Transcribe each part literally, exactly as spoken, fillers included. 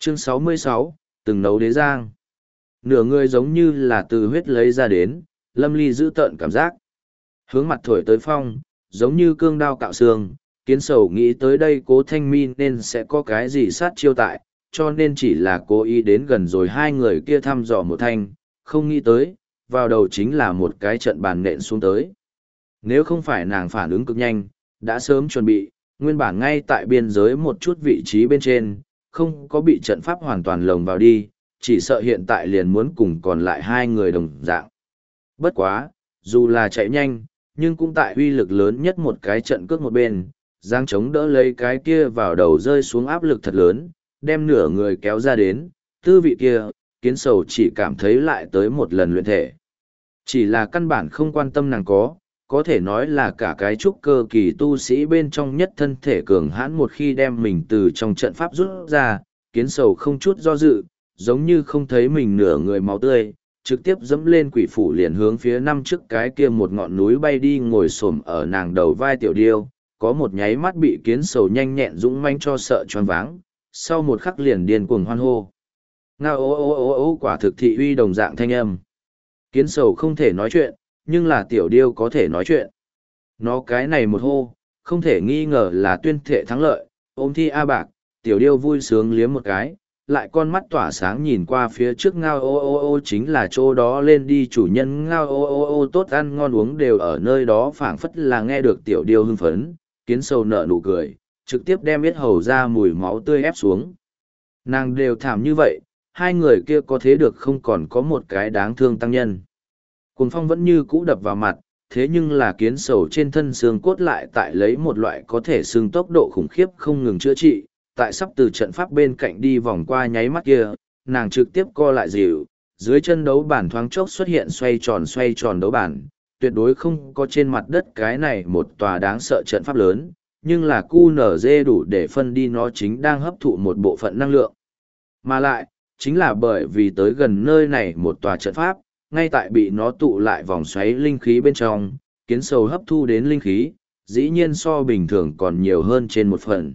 Chương sáu mươi sáu, từng nấu đế giang. Nửa người giống như là từ huyết lấy ra đến, Lâm Ly giữ tợn cảm giác. Hướng mặt thổi tới phong, giống như cương đao cạo xương, Kiến Sầu nghĩ tới đây Cố Thanh Mi nên sẽ có cái gì sát chiêu tại, cho nên chỉ là cố ý đến gần rồi hai người kia thăm dò một thanh, không nghĩ tới, vào đầu chính là một cái trận bàn nện xuống tới. Nếu không phải nàng phản ứng cực nhanh, đã sớm chuẩn bị, nguyên bản ngay tại biên giới một chút vị trí bên trên, không có bị trận pháp hoàn toàn lồng vào đi, chỉ sợ hiện tại liền muốn cùng còn lại hai người đồng dạng. Bất quá, dù là chạy nhanh, nhưng cũng tại uy lực lớn nhất một cái trận cước một bên, giang chống đỡ lấy cái kia vào đầu rơi xuống áp lực thật lớn, đem nửa người kéo ra đến, tư vị kia, Kiến Sầu chỉ cảm thấy lại tới một lần luyện thể. Chỉ là căn bản không quan tâm nàng có, có thể nói là cả cái trúc cơ kỳ tu sĩ bên trong nhất thân thể cường hãn một khi đem mình từ trong trận pháp rút ra, Kiến Sầu không chút do dự, giống như không thấy mình nửa người máu tươi, trực tiếp dẫm lên quỷ phủ liền hướng phía năm trước cái kia một ngọn núi bay đi ngồi xổm ở nàng đầu vai tiểu điêu, có một nháy mắt bị Kiến Sầu nhanh nhẹn dũng manh cho sợ choáng váng, sau một khắc liền điên cuồng hoan hô. Ngao ô ô ô ô quả thực thị uy đồng dạng thanh âm. Kiến Sầu không thể nói chuyện, nhưng là tiểu điêu có thể nói chuyện. Nó cái này một hô, không thể nghi ngờ là tuyên thệ thắng lợi, ôm thi A Bạc, tiểu điêu vui sướng liếm một cái, lại con mắt tỏa sáng nhìn qua phía trước ngao ô ô ô chính là chỗ đó lên đi chủ nhân ngao ô ô ô tốt ăn ngon uống đều ở nơi đó phảng phất là nghe được tiểu điêu hưng phấn, Kiến Sầu nở nụ cười, trực tiếp đem yết hầu ra mùi máu tươi ép xuống. Nàng đều thảm như vậy, hai người kia có thế được không còn có một cái đáng thương tăng nhân. Cuồng phong vẫn như cũ đập vào mặt, thế nhưng là Kiến Sầu trên thân xương cốt lại tại lấy một loại có thể xương tốc độ khủng khiếp không ngừng chữa trị, tại sắp từ trận pháp bên cạnh đi vòng qua nháy mắt kia, nàng trực tiếp co lại dịu, dưới chân đấu bản thoáng chốc xuất hiện xoay tròn xoay tròn đấu bản, tuyệt đối không có trên mặt đất cái này một tòa đáng sợ trận pháp lớn, nhưng là cu nở dê đủ để phân đi nó chính đang hấp thụ một bộ phận năng lượng. Mà lại, chính là bởi vì tới gần nơi này một tòa trận pháp, ngay tại bị nó tụ lại vòng xoáy linh khí bên trong, Kiến Sầu hấp thu đến linh khí, dĩ nhiên so bình thường còn nhiều hơn trên một phần.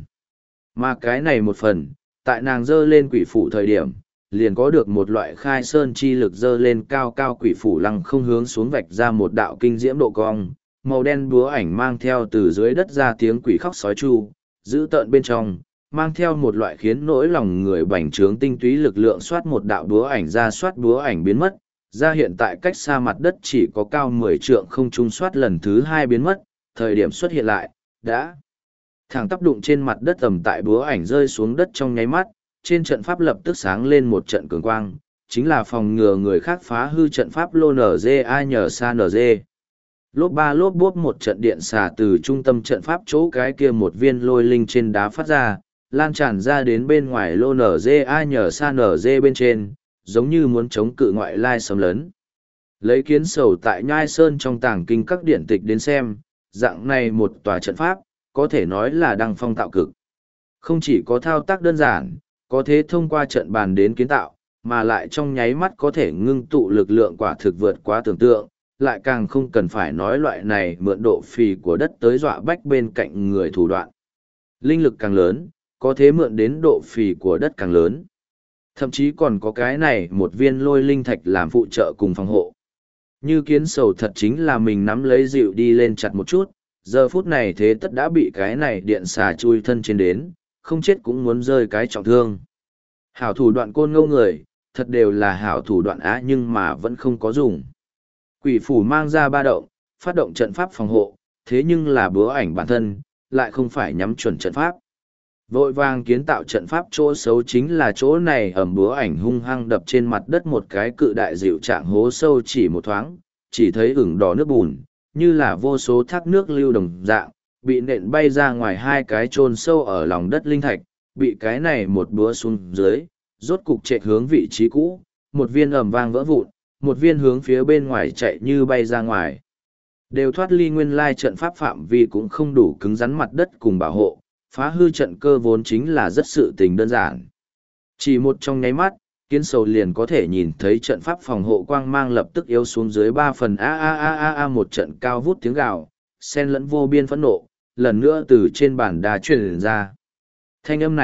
Mà cái này một phần, tại nàng dơ lên quỷ phủ thời điểm, liền có được một loại khai sơn chi lực dơ lên cao cao quỷ phủ lăng không hướng xuống vạch ra một đạo kinh diễm độ cong, màu đen búa ảnh mang theo từ dưới đất ra tiếng quỷ khóc sói chu, giữ tợn bên trong, mang theo một loại khiến nỗi lòng người bành trướng tinh túy lực lượng soát một đạo búa ảnh ra soát búa ảnh biến mất, ra hiện tại cách xa mặt đất chỉ có cao mười trượng không trung soát lần thứ hai biến mất, thời điểm xuất hiện lại, đã thẳng tắp đụng trên mặt đất tầm tại búa ảnh rơi xuống đất trong nháy mắt, trên trận pháp lập tức sáng lên một trận cường quang, chính là phòng ngừa người khác phá hư trận pháp lô nở dê ai nhờ xa nở dê. Lốp ba lốp bốp một trận điện xà từ trung tâm trận pháp chỗ cái kia một viên lôi linh trên đá phát ra, lan tràn ra đến bên ngoài lô nở dê ai nhờ xa nở dê bên trên, giống như muốn chống cự ngoại lai xâm lấn. Lấy Kiến Sầu tại Nhai Sơn trong tàng kinh các điển tịch đến xem, dạng này một tòa trận pháp, có thể nói là đăng phong tạo cực. Không chỉ có thao tác đơn giản, có thể thông qua trận bàn đến kiến tạo, mà lại trong nháy mắt có thể ngưng tụ lực lượng quả thực vượt quá tưởng tượng, lại càng không cần phải nói loại này mượn độ phì của đất tới dọa bách bên cạnh người thủ đoạn. Linh lực càng lớn, có thể mượn đến độ phì của đất càng lớn. Thậm chí còn có cái này một viên lôi linh thạch làm phụ trợ cùng phòng hộ. Như Kiến Sầu thật chính là mình nắm lấy dịu đi lên chặt một chút, giờ phút này thế tất đã bị cái này điện xà chui thân trên đến, không chết cũng muốn rơi cái trọng thương. Hảo thủ đoạn côn ngâu người, thật đều là hảo thủ đoạn á nhưng mà vẫn không có dùng. Quỷ phủ mang ra ba động, phát động trận pháp phòng hộ, thế nhưng là búa ảnh bản thân, lại không phải nhắm chuẩn trận pháp. Vội vàng kiến tạo trận pháp chỗ xấu chính là chỗ này ẩm búa ảnh hung hăng đập trên mặt đất một cái cự đại dịu trạng hố sâu chỉ một thoáng, chỉ thấy ửng đỏ nước bùn, như là vô số thác nước lưu đồng dạng, bị nện bay ra ngoài hai cái chôn sâu ở lòng đất linh thạch, bị cái này một búa xuống dưới, rốt cục chạy hướng vị trí cũ, một viên ầm vang vỡ vụn, một viên hướng phía bên ngoài chạy như bay ra ngoài. Đều thoát ly nguyên lai trận pháp phạm vi cũng không đủ cứng rắn mặt đất cùng bảo hộ, phá hư trận cơ vốn chính là rất sự tình đơn giản. Chỉ một trong nháy mắt, Kiến Sầu liền có thể nhìn thấy trận pháp phòng hộ quang mang lập tức yếu xuống dưới ba phần a a a a a một trận cao vút tiếng gào, xen lẫn vô biên phẫn nộ, lần nữa từ trên bàn đá truyền ra. Thanh âm này,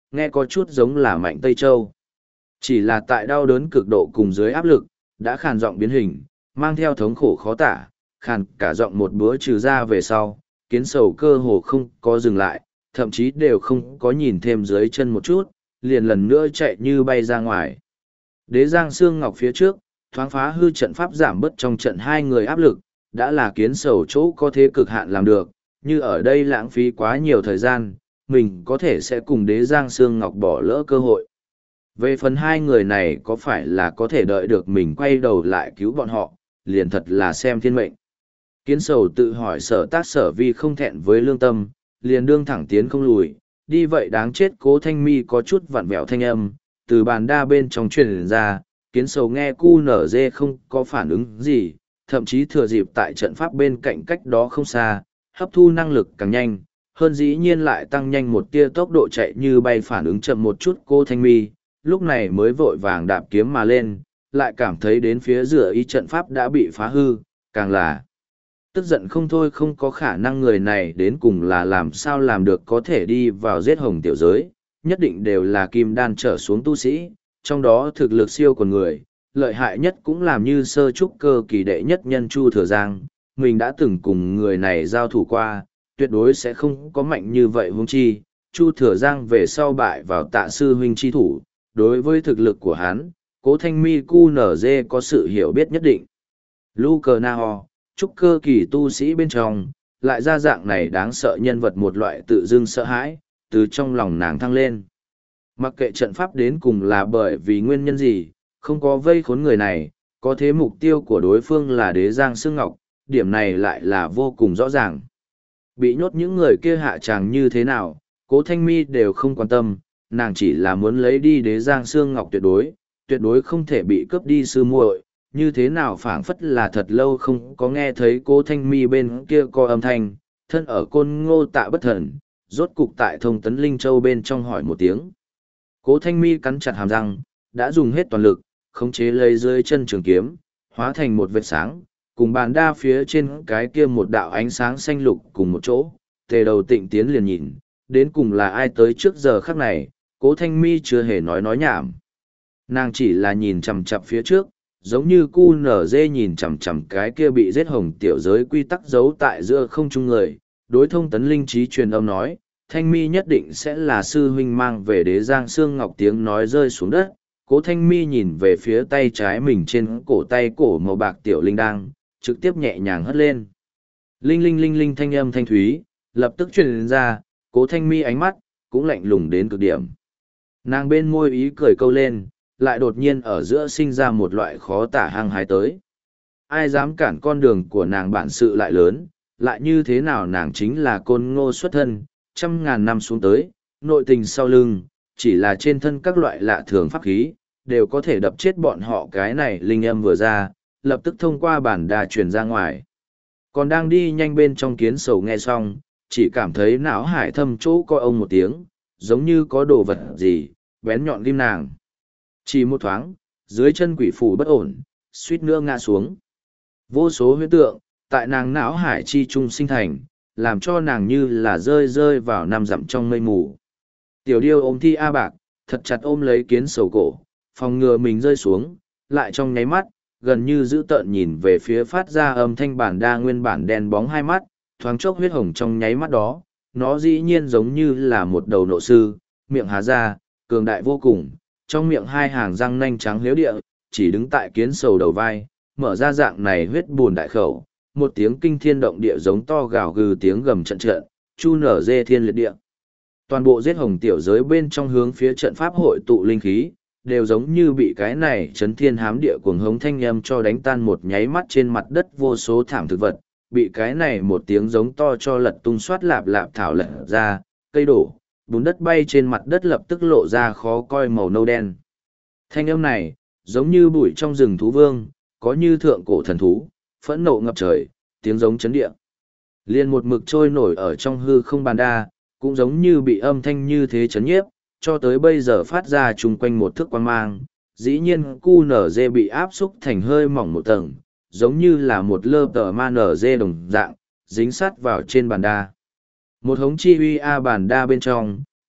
nghe có chút giống là Mạnh Tây Châu. Chỉ là tại đau đớn cực độ cùng dưới áp lực, đã khàn giọng biến hình, mang theo thống khổ khó tả, khàn cả giọng một bữa trừ ra về sau, kiến sầu cơ hồ không có dừng lại, thậm chí đều không có nhìn thêm dưới chân một chút, liền lần nữa chạy như bay ra ngoài. Đế Giang Sương Ngọc phía trước, thoáng phá hư trận pháp giảm bớt trong trận hai người áp lực, đã là kiến sầu chỗ có thế cực hạn làm được, như ở đây lãng phí quá nhiều thời gian, mình có thể sẽ cùng Đế Giang Sương Ngọc bỏ lỡ cơ hội. Về phần hai người này có phải là có thể đợi được mình quay đầu lại cứu bọn họ, liền thật là xem thiên mệnh. Kiến sầu tự hỏi sở tác sở vi không thẹn với lương tâm, liền đương thẳng tiến không lùi, đi vậy đáng chết. Cố Thanh Mi có chút vặn vẹo thanh âm, từ bàn đa bên trong truyền ra, kiến sầu nghe cu nở dê không có phản ứng gì, thậm chí thừa dịp tại trận pháp bên cạnh cách đó không xa, hấp thu năng lực càng nhanh, hơn dĩ nhiên lại tăng nhanh một tia tốc độ chạy như bay phản ứng chậm một chút. Cô Thanh Mi lúc này mới vội vàng đạp kiếm mà lên, lại cảm thấy đến phía giữa y trận pháp đã bị phá hư, càng là tức giận không thôi. Không có khả năng người này đến cùng là làm sao làm được có thể đi vào giết hồng tiểu giới, nhất định đều là kim đan trở xuống tu sĩ, trong đó thực lực siêu quần người, lợi hại nhất cũng làm như sơ trúc cơ kỳ đệ nhất nhân Chu Thừa Giang, mình đã từng cùng người này giao thủ qua, tuyệt đối sẽ không có mạnh như vậy huống chi. Chu Thừa Giang về sau bại vào Tạ sư huynh chi thủ, đối với thực lực của hắn, Cố Thanh Mi cu nở dê có sự hiểu biết nhất định. Lu Cờ Na Ho, trúc cơ kỳ tu sĩ bên trong, lại ra dạng này đáng sợ nhân vật, một loại tự dưng sợ hãi, từ trong lòng nàng thăng lên. Mặc kệ trận pháp đến cùng là bởi vì nguyên nhân gì, không có vây khốn người này, có thế mục tiêu của đối phương là Đế Giang Sương Ngọc, điểm này lại là vô cùng rõ ràng. Bị nhốt những người kia hạ tràng như thế nào, Cố Thanh Mi đều không quan tâm, nàng chỉ là muốn lấy đi Đế Giang Sương Ngọc tuyệt đối, tuyệt đối không thể bị cướp đi sư muội. Như thế nào phảng phất là thật lâu không có nghe thấy Cố Thanh Mi bên kia có âm thanh, thân ở Côn Ngô Tạ bất thần, rốt cục tại Thông Tấn Linh Châu bên trong hỏi một tiếng. Cố Thanh Mi cắn chặt hàm răng, đã dùng hết toàn lực, khống chế lấy dưới chân trường kiếm, hóa thành một vệt sáng, cùng bàn đa phía trên cái kia một đạo ánh sáng xanh lục cùng một chỗ, tề đầu tịnh tiến liền nhìn, đến cùng là ai tới trước giờ khắc này. Cố Thanh Mi chưa hề nói nói nhảm. Nàng chỉ là nhìn chằm chằm phía trước, giống như cu nở dê nhìn chằm chằm cái kia bị giết hồng tiểu giới quy tắc giấu tại giữa không trung người. Đối Thông Tấn Linh trí truyền âm nói, Thanh Mi nhất định sẽ là sư huynh mang về Đế Giang Sương Ngọc. Tiếng nói rơi xuống đất, Cố Thanh Mi nhìn về phía tay trái mình trên cổ tay cổ màu bạc tiểu linh đang, trực tiếp nhẹ nhàng hất lên. Linh linh linh linh thanh âm thanh thúy, lập tức truyền ra, Cố Thanh Mi ánh mắt cũng lạnh lùng đến cực điểm. Nàng bên môi ý cười câu lên, lại đột nhiên ở giữa sinh ra một loại khó tả hăng hái tới. Ai dám cản con đường của nàng, bản sự lại lớn, lại như thế nào nàng chính là Côn Ngô xuất thân, trăm ngàn năm xuống tới, nội tình sau lưng, chỉ là trên thân các loại lạ thường pháp khí, đều có thể đập chết bọn họ. Cái này linh âm vừa ra, lập tức thông qua bản đà truyền ra ngoài. Còn đang đi nhanh bên trong kiến sầu nghe xong, chỉ cảm thấy não hải thâm chỗ coi ông một tiếng, giống như có đồ vật gì, bén nhọn tim nàng. Chỉ một thoáng, dưới chân quỷ phù bất ổn, suýt nữa ngã xuống. Vô số huyễn tượng, tại nàng não hải chi trung sinh thành, làm cho nàng như là rơi rơi vào năm dặm trong mây mù. Tiểu điêu ôm thi A Bạc, thật chặt ôm lấy kiến sầu cổ, phòng ngừa mình rơi xuống, lại trong nháy mắt, gần như dữ tợn nhìn về phía phát ra âm thanh bản đa nguyên bản đen bóng hai mắt, thoáng chốc huyết hồng trong nháy mắt đó, nó dĩ nhiên giống như là một đầu nộ sư, miệng há ra, cường đại vô cùng, trong miệng hai hàng răng nanh trắng liếu địa, chỉ đứng tại kiến sầu đầu vai, mở ra dạng này huyết buồn đại khẩu, một tiếng kinh thiên động địa giống to gào gừ tiếng gầm trận trận, chu nở dê thiên liệt địa. Toàn bộ giết hồng tiểu giới bên trong hướng phía trận pháp hội tụ linh khí, đều giống như bị cái này chấn thiên hám địa cuồng hống thanh âm cho đánh tan. Một nháy mắt trên mặt đất vô số thảm thực vật, bị cái này một tiếng giống to cho lật tung xoát lạp lạp thảo lật ra, cây đổ, bùn đất bay trên mặt đất lập tức lộ ra khó coi màu nâu đen. Thanh âm này, giống như bụi trong rừng thú vương, có như thượng cổ thần thú, phẫn nộ ngập trời, tiếng giống chấn địa. Liên một mực trôi nổi ở trong hư không bàn đa, cũng giống như bị âm thanh như thế chấn nhiếp, cho tới bây giờ phát ra chung quanh một thước quang mang. Dĩ nhiên cu nở dê bị áp xúc thành hơi mỏng một tầng, giống như là một lơ tờ ma nở dê đồng dạng, dính sát vào trên bàn đa. Một hống chi uy a bàn đa bên trong,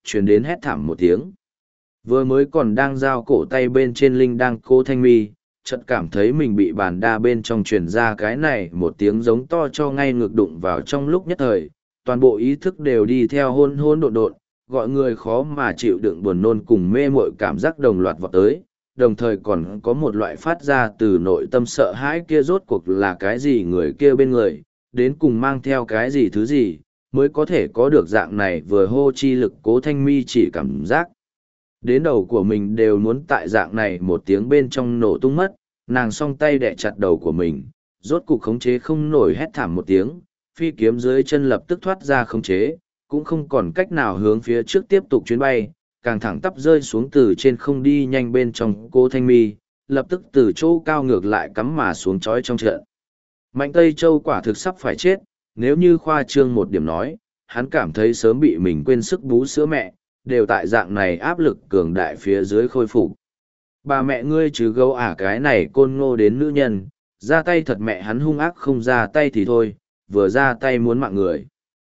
chuyển đến hét thảm một tiếng. Vừa mới còn đang giao cổ tay bên trên linh đang cố thanh mi, chợt cảm thấy mình bị bàn đa bên trong truyền ra cái này một tiếng giống to cho ngay ngược đụng vào trong lúc nhất thời, toàn bộ ý thức đều đi theo hôn hôn độn độn, gọi người khó mà chịu đựng buồn nôn cùng mê mội cảm giác đồng loạt vọt tới, đồng thời còn có một loại phát ra từ nội tâm sợ hãi kia rốt cuộc là cái gì người kia bên người, đến cùng mang theo cái gì thứ gì, mới có thể có được dạng này vừa hô chi lực cố thanh mi chỉ cảm giác. Đến đầu của mình đều muốn tại dạng này một tiếng bên trong nổ tung mất, nàng song tay đẻ chặt đầu của mình, rốt cục khống chế không nổi hét thảm một tiếng, phi kiếm dưới chân lập tức thoát ra khống chế, cũng không còn cách nào hướng phía trước tiếp tục chuyến bay, càng thẳng tắp rơi xuống từ trên không đi nhanh bên trong cô thanh mi, lập tức từ chỗ cao ngược lại cắm mà xuống chói trong trận. Mạnh Tây Châu quả thực sắp phải chết, nếu như khoa trương một điểm nói, hắn cảm thấy sớm bị mình quên sức bú sữa mẹ, đều tại dạng này áp lực cường đại phía dưới khôi phục. Bà mẹ ngươi chứ gấu ả cái này côn ngô đến nữ nhân, ra tay thật mẹ hắn hung ác không ra tay thì thôi, vừa ra tay muốn mạng người.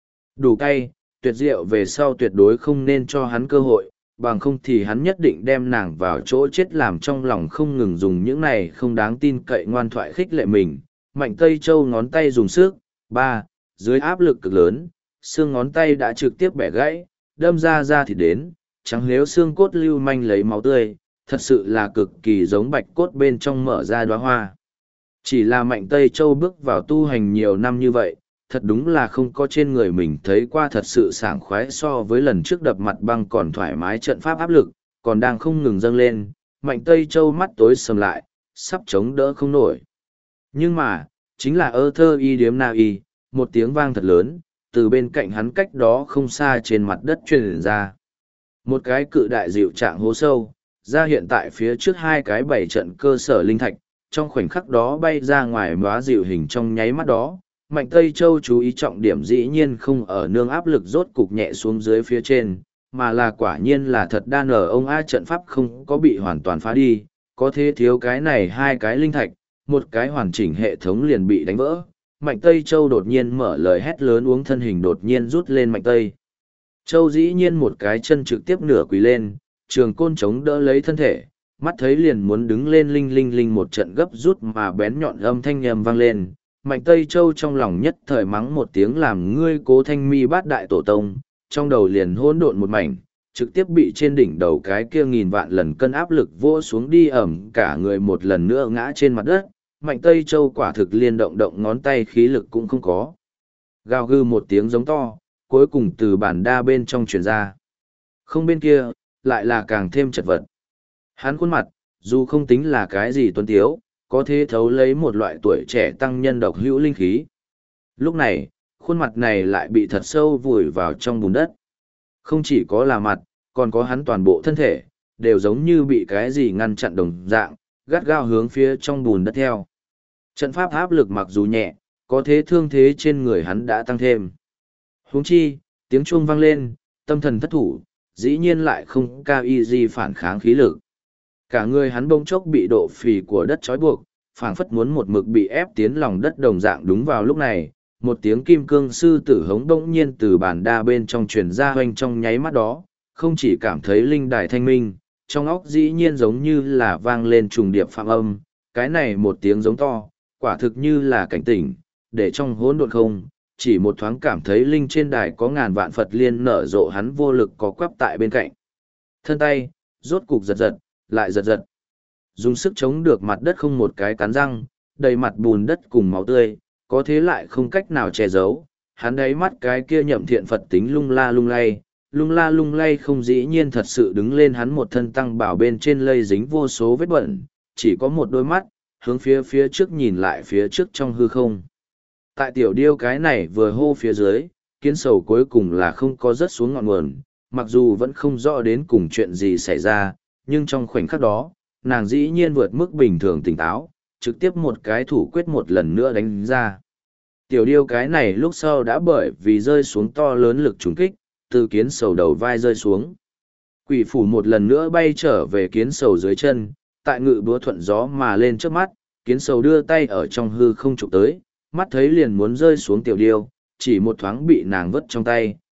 Đủ cay, tuyệt diệu về sau tuyệt đối không nên cho hắn cơ hội, bằng không thì hắn nhất định đem nàng vào chỗ chết làm trong lòng không ngừng dùng những này không đáng tin cậy ngoan thoại khích lệ mình. Mạnh Tây Châu ngón tay dùng sức, ba, dưới áp lực cực lớn, xương ngón tay đã trực tiếp bẻ gãy, đâm ra ra thì đến, trắng nếu xương cốt lưu manh lấy máu tươi, thật sự là cực kỳ giống bạch cốt bên trong mở ra đóa hoa. Chỉ là Mạnh Tây Châu bước vào tu hành nhiều năm như vậy, thật đúng là không có trên người mình thấy qua thật sự sảng khoái so với lần trước đập mặt băng còn thoải mái trận pháp áp lực, còn đang không ngừng dâng lên, Mạnh Tây Châu mắt tối sầm lại, sắp chống đỡ không nổi. Nhưng mà, chính là ơ thơ y điếm na y, một tiếng vang thật lớn, từ bên cạnh hắn cách đó không xa trên mặt đất truyền ra. Một cái cự đại dịu trạng hố sâu, ra hiện tại phía trước hai cái bảy trận cơ sở linh thạch, trong khoảnh khắc đó bay ra ngoài móa dịu hình trong nháy mắt đó. Mạnh Tây Châu chú ý trọng điểm dĩ nhiên không ở nương áp lực rốt cục nhẹ xuống dưới phía trên, mà là quả nhiên là thật đan ở ông A trận pháp không có bị hoàn toàn phá đi, có thế thiếu cái này hai cái linh thạch, một cái hoàn chỉnh hệ thống liền bị đánh vỡ. Mạnh Tây Châu đột nhiên mở lời hét lớn uống thân hình đột nhiên rút lên Mạnh Tây Châu dĩ nhiên một cái chân trực tiếp nửa quỳ lên, trường côn chống đỡ lấy thân thể, mắt thấy liền muốn đứng lên linh linh linh một trận gấp rút mà bén nhọn âm thanh nhầm vang lên. Mạnh Tây Châu trong lòng nhất thời mắng một tiếng làm ngươi cố thanh mi bát đại tổ tông, trong đầu liền hỗn độn một mảnh, trực tiếp bị trên đỉnh đầu cái kia nghìn vạn lần cân áp lực vỗ xuống đi ẩm cả người một lần nữa ngã trên mặt đất. Mạnh Tây Châu quả thực liên động động ngón tay khí lực cũng không có. Gào gư một tiếng giống to, cuối cùng từ bản đa bên trong truyền ra. Không bên kia, lại là càng thêm chật vật. Hắn khuôn mặt, dù không tính là cái gì tuấn tiếu, có thể thấu lấy một loại tuổi trẻ tăng nhân độc hữu linh khí. Lúc này, khuôn mặt này lại bị thật sâu vùi vào trong bùn đất. Không chỉ có là mặt, còn có hắn toàn bộ thân thể, đều giống như bị cái gì ngăn chặn đồng dạng, gắt gao hướng phía trong bùn đất theo. Trận pháp áp lực mặc dù nhẹ, có thế thương thế trên người hắn đã tăng thêm. Huống chi, tiếng chuông vang lên, tâm thần thất thủ, dĩ nhiên lại không cao y gì phản kháng khí lực. Cả người hắn bỗng chốc bị độ phì của đất trói buộc, phảng phất muốn một mực bị ép tiến lòng đất đồng dạng. Đúng vào lúc này, một tiếng kim cương sư tử hống bỗng nhiên từ bàn đa bên trong truyền ra hoành trong nháy mắt đó, không chỉ cảm thấy linh đài thanh minh, trong óc dĩ nhiên giống như là vang lên trùng điệp phạm âm, cái này một tiếng giống to, quả thực như là cảnh tỉnh, để trong hỗn độn không, chỉ một thoáng cảm thấy linh trên đài có ngàn vạn Phật liên nở rộ hắn vô lực có quắp tại bên cạnh. Thân tay, rốt cục giật giật, lại giật giật. Dùng sức chống được mặt đất không một cái cắn răng, đầy mặt bùn đất cùng máu tươi, có thế lại không cách nào che giấu. Hắn đáy mắt cái kia nhậm thiện Phật tính lung la lung lay, lung la lung lay không dĩ nhiên thật sự đứng lên hắn một thân tăng bảo bên trên lây dính vô số vết bẩn, chỉ có một đôi mắt, hướng phía phía trước nhìn lại phía trước trong hư không. Tại tiểu điêu cái này vừa hô phía dưới, kiến sầu cuối cùng là không có rớt xuống ngọn nguồn, mặc dù vẫn không rõ đến cùng chuyện gì xảy ra, nhưng trong khoảnh khắc đó, nàng dĩ nhiên vượt mức bình thường tỉnh táo, trực tiếp một cái thủ quyết một lần nữa đánh ra. Tiểu điêu cái này lúc sau đã bởi vì rơi xuống to lớn lực trùng kích, từ kiến sầu đầu vai rơi xuống. Quỷ phủ một lần nữa bay trở về kiến sầu dưới chân, tại ngự búa thuận gió mà lên trước mắt, kiến sầu đưa tay ở trong hư không chụp tới, mắt thấy liền muốn rơi xuống tiểu điêu, chỉ một thoáng bị nàng vứt trong tay,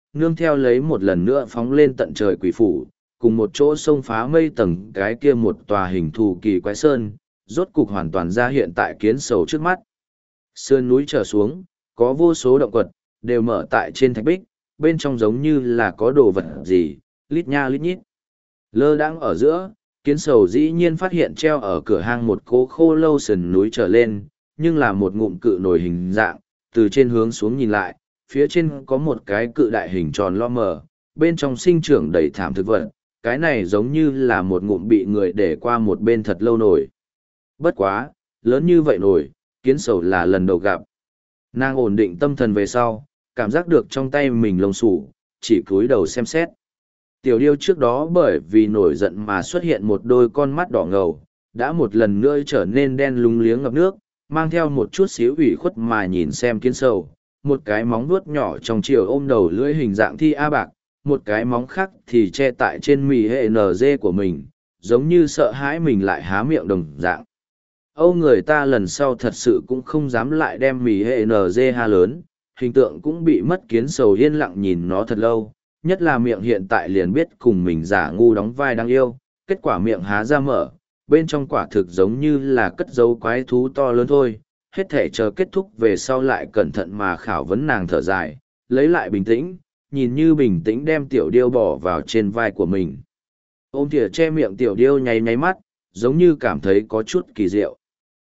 nương theo lấy một lần nữa phóng lên tận trời quỷ phủ, cùng một chỗ sông phá mây tầng cái kia một tòa hình thù kỳ quái sơn, rốt cục hoàn toàn ra hiện tại kiến sầu trước mắt. Sơn núi trở xuống, có vô số động quật, đều mở tại trên thạch bích, bên trong giống như là có đồ vật gì, lít nha lít nhít. Lơ đãng ở giữa, kiến sầu dĩ nhiên phát hiện treo ở cửa hang một cố khô lâu sườn núi trở lên, nhưng là một ngụm cự nổi hình dạng, từ trên hướng xuống nhìn lại, phía trên có một cái cự đại hình tròn lo mờ, bên trong sinh trưởng đầy thảm thực vật, cái này giống như là một ngụm bị người để qua một bên thật lâu nổi. Bất quá, lớn như vậy nổi, kiến sầu là lần đầu gặp. Nàng ổn định tâm thần về sau, cảm giác được trong tay mình lông sủ, chỉ cúi đầu xem xét. Tiểu điêu trước đó bởi vì nổi giận mà xuất hiện một đôi con mắt đỏ ngầu, đã một lần nữa trở nên đen lúng liếng ngập nước, mang theo một chút xíu ủy khuất mà nhìn xem kiến sầu, một cái móng vuốt nhỏ trong chiều ôm đầu lưỡi hình dạng thi A bạc, một cái móng khác thì che tại trên mì hệ en giê của mình, giống như sợ hãi mình lại há miệng đồng dạng. Âu người ta lần sau thật sự cũng không dám lại đem mì hệ en giê ha lớn, hình tượng cũng bị mất. Kiến sầu yên lặng nhìn nó thật lâu, nhất là miệng hiện tại liền biết cùng mình giả ngu đóng vai đáng yêu, kết quả miệng há ra mở, bên trong quả thực giống như là cất dấu quái thú to lớn thôi, hết thể chờ kết thúc về sau lại cẩn thận mà khảo vấn nàng thở dài, lấy lại bình tĩnh, nhìn như bình tĩnh đem tiểu điêu bỏ vào trên vai của mình. Ôm thìa che miệng tiểu điêu nháy nháy mắt, giống như cảm thấy có chút kỳ diệu.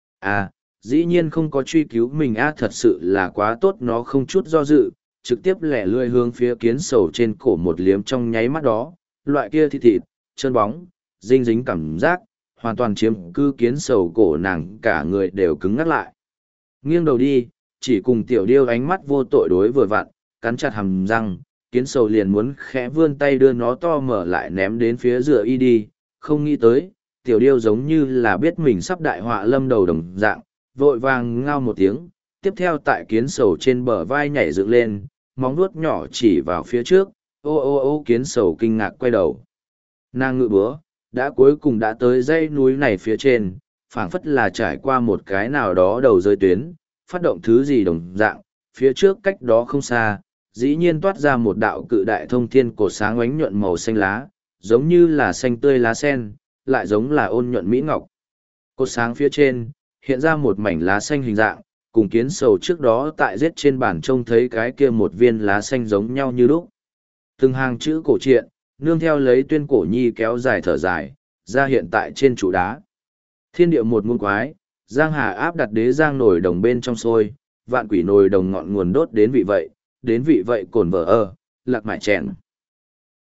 À, dĩ nhiên không có truy cứu mình a, thật sự là quá tốt, nó không chút do dự, trực tiếp lẻ lươi hướng phía kiến sầu trên cổ một liếm trong nháy mắt đó, loại kia thịt thịt, chân bóng, dinh dính cảm giác, hoàn toàn chiếm cư kiến sầu cổ nàng, cả người đều cứng ngắt lại. Nghiêng đầu đi, chỉ cùng tiểu điêu ánh mắt vô tội đối vừa vặn, cắn chặt hàm răng, kiến sầu liền muốn khẽ vươn tay đưa nó to mở lại ném đến phía dựa y đi, không nghĩ tới, tiểu điêu giống như là biết mình sắp đại họa lâm đầu đồng dạng, vội vàng ngao một tiếng, tiếp theo tại kiến sầu trên bờ vai nhảy dựng lên, móng vuốt nhỏ chỉ vào phía trước, ô ô ô kiến sầu kinh ngạc quay đầu. Nàng ngự búa, đã cuối cùng đã tới dãy núi này phía trên, phảng phất là trải qua một cái nào đó đầu rơi tuyến, phát động thứ gì đồng dạng, phía trước cách đó không xa, dĩ nhiên toát ra một đạo cự đại thông thiên cột sáng ánh nhuận màu xanh lá, giống như là xanh tươi lá sen, lại giống là ôn nhuận mỹ ngọc. Cột sáng phía trên, hiện ra một mảnh lá xanh hình dạng, cùng kiến sầu trước đó tại giết trên bản trông thấy cái kia một viên lá xanh giống nhau như lúc. Từng hàng chữ cổ truyện, nương theo lấy tuyên cổ nhi kéo dài thở dài, ra hiện tại trên trụ đá. Thiên địa một muôn quái, giang hà áp đặt đế giang nổi đồng bên trong sôi, vạn quỷ nồi đồng ngọn nguồn đốt đến vị vậy, đến vị vậy cồn vợ ơ, lạc mại chèn.